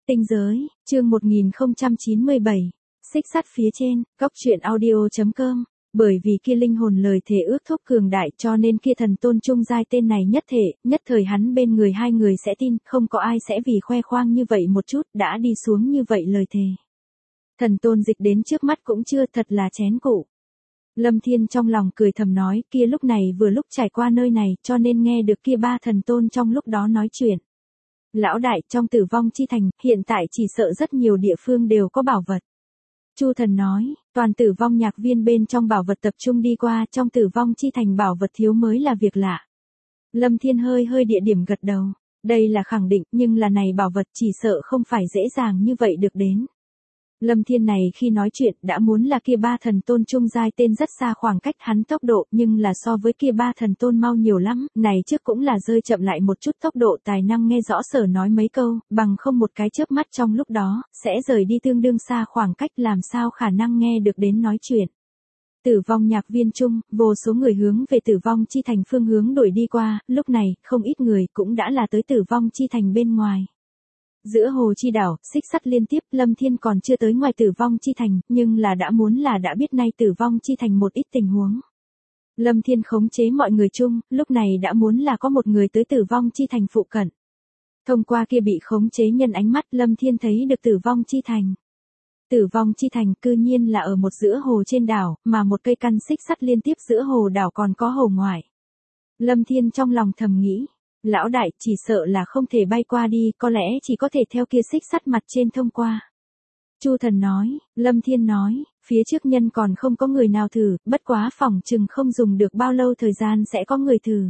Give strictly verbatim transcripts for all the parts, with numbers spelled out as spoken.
Tinh giới, chương một nghìn không trăm chín mươi bảy. Xích sắt phía trên, góc truyện audio chấm com. Bởi vì kia linh hồn lời thề ước thúc cường đại cho nên kia thần tôn trung giai tên này nhất thể, nhất thời hắn bên người hai người sẽ tin, không có ai sẽ vì khoe khoang như vậy một chút đã đi xuống như vậy lời thề. Thần tôn dịch đến trước mắt cũng chưa, thật là chén cụ. Lâm Thiên trong lòng cười thầm nói, kia lúc này vừa lúc trải qua nơi này cho nên nghe được kia ba thần tôn trong lúc đó nói chuyện. Lão đại, trong tử vong chi thành, hiện tại chỉ sợ rất nhiều địa phương đều có bảo vật. Chu thần nói, toàn tử vong nhạc viên bên trong bảo vật tập trung đi qua, trong tử vong chi thành bảo vật thiếu mới là việc lạ. Lâm Thiên hơi hơi địa điểm gật đầu, đây là khẳng định, nhưng là này bảo vật chỉ sợ không phải dễ dàng như vậy được đến. Lâm Thiên này khi nói chuyện đã muốn là kia ba thần tôn trung giai tên rất xa khoảng cách hắn tốc độ, nhưng là so với kia ba thần tôn mau nhiều lắm, này trước cũng là rơi chậm lại một chút tốc độ tài năng nghe rõ sở nói mấy câu, bằng không một cái chớp mắt trong lúc đó, sẽ rời đi tương đương xa khoảng cách làm sao khả năng nghe được đến nói chuyện. Tử vong nhạc viên chung, vô số người hướng về tử vong chi thành phương hướng đuổi đi qua, lúc này, không ít người cũng đã là tới tử vong chi thành bên ngoài. Giữa hồ chi đảo, xích sắt liên tiếp, Lâm Thiên còn chưa tới ngoài tử vong chi thành, nhưng là đã muốn là đã biết nay tử vong chi thành một ít tình huống. Lâm Thiên khống chế mọi người chung, lúc này đã muốn là có một người tới tử vong chi thành phụ cận. Thông qua kia bị khống chế nhân ánh mắt, Lâm Thiên thấy được tử vong chi thành. Tử vong chi thành cư nhiên là ở một giữa hồ trên đảo, mà một cây căn xích sắt liên tiếp giữa hồ đảo còn có hồ ngoại. Lâm Thiên trong lòng thầm nghĩ. Lão đại, chỉ sợ là không thể bay qua đi, có lẽ chỉ có thể theo kia xích sắt mặt trên thông qua. Chu thần nói, Lâm Thiên nói, phía trước nhân còn không có người nào thử, bất quá phỏng chừng không dùng được bao lâu thời gian sẽ có người thử.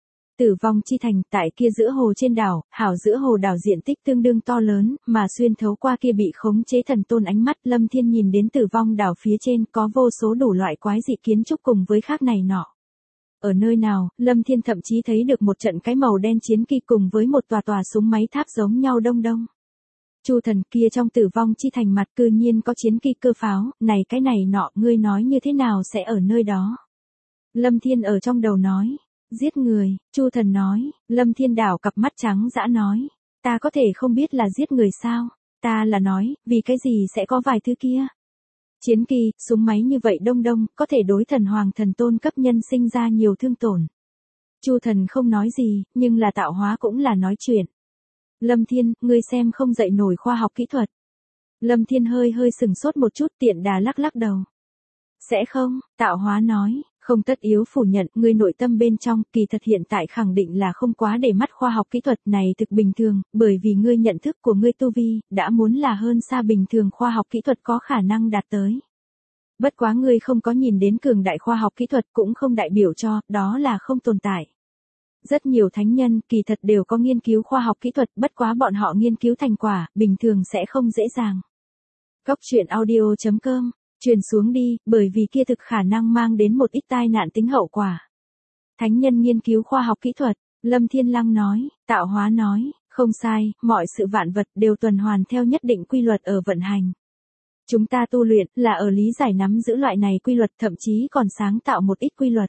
Tử vong chi thành, tại kia giữa hồ trên đảo, hảo giữa hồ đảo diện tích tương đương to lớn, mà xuyên thấu qua kia bị khống chế thần tôn ánh mắt, Lâm Thiên nhìn đến tử vong đảo phía trên có vô số đủ loại quái dị kiến trúc cùng với khác này nọ. Ở nơi nào, Lâm Thiên thậm chí thấy được một trận cái màu đen chiến kỳ cùng với một tòa tòa súng máy tháp giống nhau đông đông. Chu thần kia trong tử vong chi thành mặt cư nhiên có chiến kỳ cơ pháo, này cái này nọ, ngươi nói như thế nào sẽ ở nơi đó. Lâm Thiên ở trong đầu nói, giết người, Chu thần nói, Lâm Thiên đảo cặp mắt trắng dã nói, ta có thể không biết là giết người sao, ta là nói, vì cái gì sẽ có vài thứ kia. Chiến kỳ, súng máy như vậy đông đông, có thể đối thần hoàng thần tôn cấp nhân sinh ra nhiều thương tổn. Chu thần không nói gì, nhưng là tạo hóa cũng là nói chuyện. Lâm Thiên, ngươi xem không dậy nổi khoa học kỹ thuật. Lâm Thiên hơi hơi sừng sốt một chút tiện đà lắc lắc đầu. Sẽ không, tạo hóa nói, không tất yếu phủ nhận, ngươi nội tâm bên trong, kỳ thật hiện tại khẳng định là không quá để mắt khoa học kỹ thuật này thực bình thường, bởi vì ngươi nhận thức của ngươi tu vi, đã muốn là hơn xa bình thường khoa học kỹ thuật có khả năng đạt tới. Bất quá ngươi không có nhìn đến cường đại khoa học kỹ thuật cũng không đại biểu cho, đó là không tồn tại. Rất nhiều thánh nhân, kỳ thật đều có nghiên cứu khoa học kỹ thuật, bất quá bọn họ nghiên cứu thành quả, bình thường sẽ không dễ dàng. Góc truyện audio chấm com truyền xuống đi, bởi vì kia thực khả năng mang đến một ít tai nạn tính hậu quả. Thánh nhân nghiên cứu khoa học kỹ thuật, Lâm Thiên Lăng nói, tạo hóa nói, không sai, mọi sự vạn vật đều tuần hoàn theo nhất định quy luật ở vận hành. Chúng ta tu luyện là ở lý giải nắm giữ loại này quy luật, thậm chí còn sáng tạo một ít quy luật.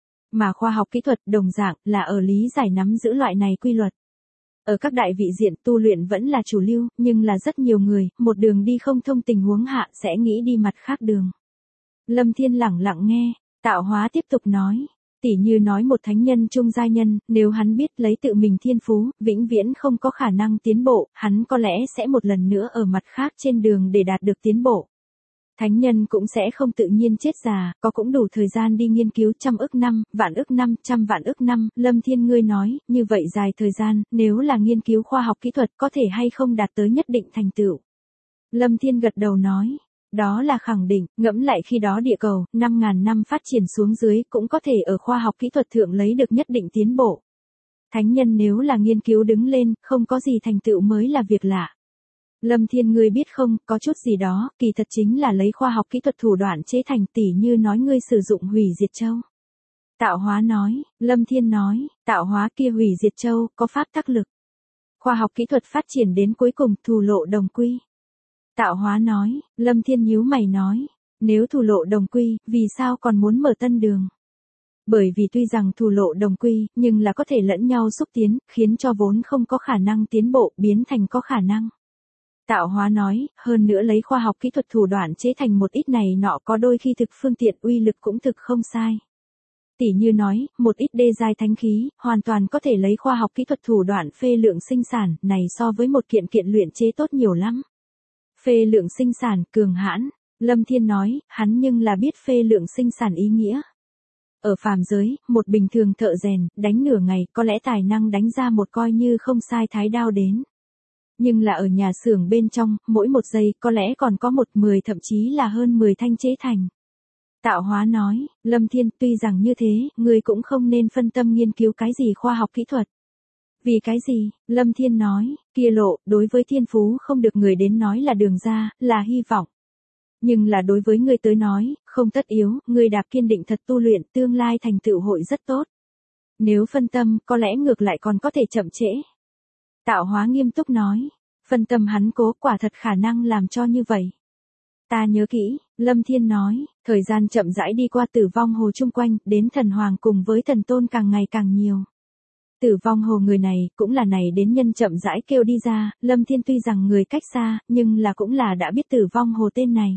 Mà khoa học kỹ thuật đồng dạng là ở lý giải nắm giữ loại này quy luật. Ở các đại vị diện tu luyện vẫn là chủ lưu, nhưng là rất nhiều người, một đường đi không thông tình huống hạ sẽ nghĩ đi mặt khác đường. Lâm Thiên lẳng lặng nghe, tạo hóa tiếp tục nói, tỉ như nói một thánh nhân trung giai nhân, nếu hắn biết lấy tự mình thiên phú, vĩnh viễn không có khả năng tiến bộ, hắn có lẽ sẽ một lần nữa ở mặt khác trên đường để đạt được tiến bộ. Thánh nhân cũng sẽ không tự nhiên chết già, có cũng đủ thời gian đi nghiên cứu trăm ức năm, vạn ức năm, trăm vạn ức năm, Lâm Thiên ngươi nói, như vậy dài thời gian, nếu là nghiên cứu khoa học kỹ thuật có thể hay không đạt tới nhất định thành tựu. Lâm Thiên gật đầu nói, đó là khẳng định, ngẫm lại khi đó địa cầu, năm ngàn năm phát triển xuống dưới cũng có thể ở khoa học kỹ thuật thượng lấy được nhất định tiến bộ. Thánh nhân nếu là nghiên cứu đứng lên, không có gì thành tựu mới là việc lạ. Lâm Thiên ngươi biết không, có chút gì đó, kỳ thật chính là lấy khoa học kỹ thuật thủ đoạn chế thành, tỉ như nói ngươi sử dụng hủy diệt châu. Tạo hóa nói, Lâm Thiên nói, tạo hóa kia hủy diệt châu, có pháp tắc lực. Khoa học kỹ thuật phát triển đến cuối cùng, thù lộ đồng quy. Tạo hóa nói, Lâm Thiên nhíu mày nói, nếu thù lộ đồng quy, vì sao còn muốn mở tân đường? Bởi vì tuy rằng thù lộ đồng quy, nhưng là có thể lẫn nhau xúc tiến, khiến cho vốn không có khả năng tiến bộ, biến thành có khả năng. Tạo hóa nói, hơn nữa lấy khoa học kỹ thuật thủ đoạn chế thành một ít này nọ có đôi khi thực phương tiện uy lực cũng thực không sai. Tỉ như nói, một ít đê giai thánh khí, hoàn toàn có thể lấy khoa học kỹ thuật thủ đoạn phê lượng sinh sản, này so với một kiện kiện luyện chế tốt nhiều lắm. Phê lượng sinh sản, cường hãn, Lâm Thiên nói, hắn nhưng là biết phê lượng sinh sản ý nghĩa. Ở phàm giới, một bình thường thợ rèn, đánh nửa ngày, có lẽ tài năng đánh ra một coi như không sai thái đao đến. Nhưng là ở nhà xưởng bên trong, mỗi một giây, có lẽ còn có một mười thậm chí là hơn mười thanh chế thành. Tạo hóa nói, Lâm Thiên, tuy rằng như thế, người cũng không nên phân tâm nghiên cứu cái gì khoa học kỹ thuật. Vì cái gì? Lâm Thiên nói, kia lộ, đối với thiên phú không được người đến nói là đường ra, là hy vọng. Nhưng là đối với ngươi tới nói, không tất yếu, ngươi đạp kiên định thật tu luyện, tương lai thành tựu hội rất tốt. Nếu phân tâm, có lẽ ngược lại còn có thể chậm trễ. Tạo hóa nghiêm túc nói, phân tâm hắn cố quả thật khả năng làm cho như vậy. Ta nhớ kỹ, Lâm Thiên nói, thời gian chậm rãi đi qua tử vong hồ chung quanh, đến thần hoàng cùng với thần tôn càng ngày càng nhiều. Tử vong hồ người này, cũng là này đến nhân chậm rãi kêu đi ra, Lâm Thiên tuy rằng người cách xa, nhưng là cũng là đã biết tử vong hồ tên này.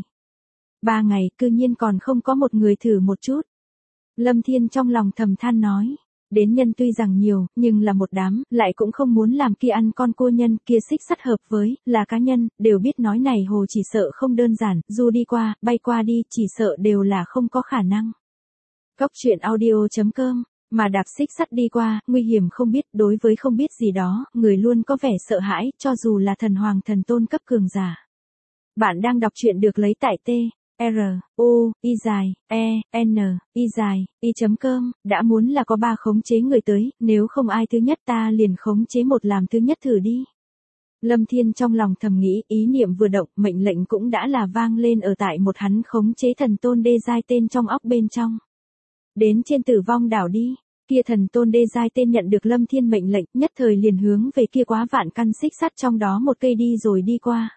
Ba ngày, cư nhiên còn không có một người thử một chút. Lâm Thiên trong lòng thầm than nói, đến nhân tuy rằng nhiều, nhưng là một đám, lại cũng không muốn làm kia ăn con cua nhân, kia xích sắt hợp với, là cá nhân, đều biết nói này hồ chỉ sợ không đơn giản, dù đi qua, bay qua đi, chỉ sợ đều là không có khả năng. Góc truyện audio chấm com, mà đạp xích sắt đi qua, nguy hiểm không biết, đối với không biết gì đó, người luôn có vẻ sợ hãi, cho dù là thần hoàng thần tôn cấp cường giả. Bạn đang đọc truyện được lấy tại T. R, U, Y dài, E, N, Y dài, Y chấm com, đã muốn là có ba khống chế người tới, nếu không ai thứ nhất ta liền khống chế một làm thứ nhất thử đi. Lâm Thiên trong lòng thầm nghĩ, ý niệm vừa động, mệnh lệnh cũng đã là vang lên ở tại một hắn khống chế thần tôn đê giai tên trong óc bên trong. Đến trên tử vong đảo đi, kia thần tôn đê giai tên nhận được Lâm Thiên mệnh lệnh, nhất thời liền hướng về kia quá vạn căn xích sắt trong đó một cây đi rồi đi qua.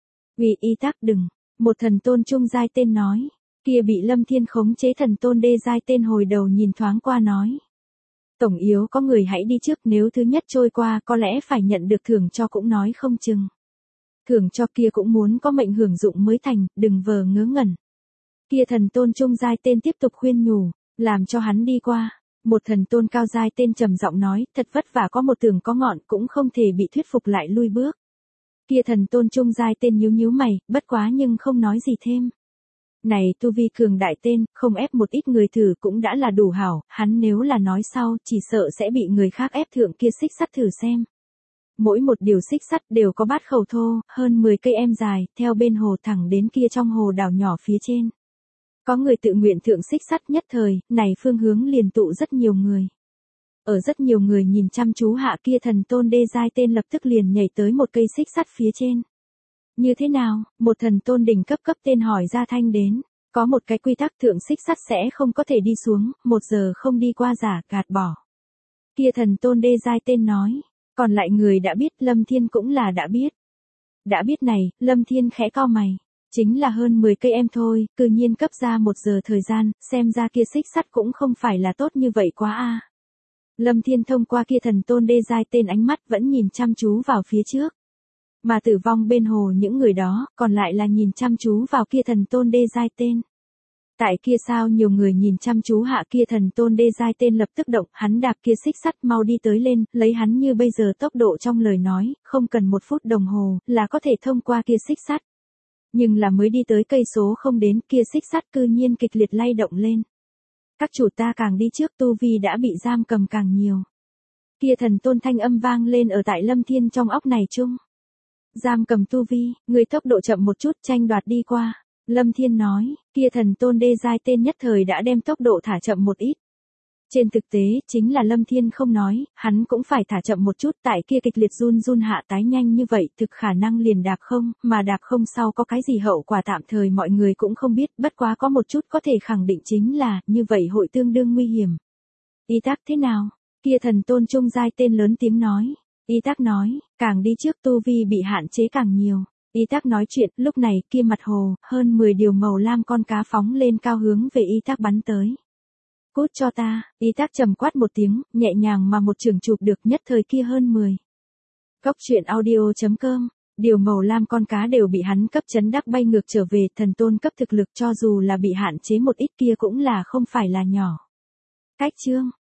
Vì y tác đừng. Một thần tôn trung giai tên nói, kia bị Lâm Thiên khống chế thần tôn đê giai tên hồi đầu nhìn thoáng qua nói. Tổng yếu có người hãy đi trước, nếu thứ nhất trôi qua có lẽ phải nhận được thưởng cho cũng nói không chừng. Thưởng cho kia cũng muốn có mệnh hưởng dụng mới thành, đừng vờ ngớ ngẩn. Kia thần tôn trung giai tên tiếp tục khuyên nhủ, làm cho hắn đi qua. Một thần tôn cao giai tên trầm giọng nói, thật vất vả có một tường có ngọn cũng không thể bị thuyết phục lại lui bước. Kia thần tôn trung giai tên nhíu nhíu mày, bất quá nhưng không nói gì thêm. Này tu vi cường đại tên, không ép một ít người thử cũng đã là đủ hảo, hắn nếu là nói sau, chỉ sợ sẽ bị người khác ép thượng kia xích sắt thử xem. Mỗi một điều xích sắt đều có bát khẩu thô, hơn mười cây em dài, theo bên hồ thẳng đến kia trong hồ đảo nhỏ phía trên. Có người tự nguyện thượng xích sắt nhất thời, này phương hướng liền tụ rất nhiều người. Ở rất nhiều người nhìn chăm chú hạ kia thần tôn đê giai tên lập tức liền nhảy tới một cây xích sắt phía trên. Như thế nào? Một thần tôn đỉnh cấp cấp tên hỏi ra thanh đến. Có một cái quy tắc thượng xích sắt sẽ không có thể đi xuống, một giờ không đi qua giả gạt bỏ. Kia thần tôn đê giai tên nói. Còn lại người đã biết, Lâm Thiên cũng là đã biết. Đã biết này, Lâm Thiên khẽ cau mày. Chính là hơn mười cây em thôi, cư nhiên cấp ra một giờ thời gian, xem ra kia xích sắt cũng không phải là tốt như vậy quá a. Lâm Thiên thông qua kia thần tôn đê giai tên ánh mắt vẫn nhìn chăm chú vào phía trước. Mà tử vong bên hồ những người đó, còn lại là nhìn chăm chú vào kia thần tôn đê giai tên. Tại kia sao nhiều người nhìn chăm chú hạ kia thần tôn đê giai tên lập tức động, hắn đạp kia xích sắt mau đi tới lên, lấy hắn như bây giờ tốc độ trong lời nói, không cần một phút đồng hồ, là có thể thông qua kia xích sắt. Nhưng là mới đi tới cây số không đến, kia xích sắt cư nhiên kịch liệt lay động lên. Các chủ ta càng đi trước tu vi đã bị giam cầm càng nhiều. Kia thần tôn thanh âm vang lên ở tại Lâm Thiên trong óc này chung. Giam cầm tu vi, người tốc độ chậm một chút tranh đoạt đi qua. Lâm Thiên nói, kia thần tôn đê giai tên nhất thời đã đem tốc độ thả chậm một ít. Trên thực tế, chính là Lâm Thiên không nói, hắn cũng phải thả chậm một chút, tại kia kịch liệt run run hạ tái nhanh như vậy, thực khả năng liền đạp không, mà đạp không sau có cái gì hậu quả tạm thời mọi người cũng không biết, bất quá có một chút có thể khẳng định chính là, như vậy hội tương đương nguy hiểm. Y tác thế nào? Kia thần tôn trung giai tên lớn tiếng nói. Y tác nói, càng đi trước tu vi bị hạn chế càng nhiều. Y tác nói chuyện, lúc này kia mặt hồ, hơn mười điều màu lam con cá phóng lên cao hướng về y tác bắn tới. Cút cho ta, y tác trầm quát một tiếng, nhẹ nhàng mà một trường chụp được nhất thời kia hơn mười. Góc truyện audio chấm com Điều màu lam con cá đều bị hắn cấp chấn đắc bay ngược trở về, thần tôn cấp thực lực cho dù là bị hạn chế một ít kia cũng là không phải là nhỏ. Cách chương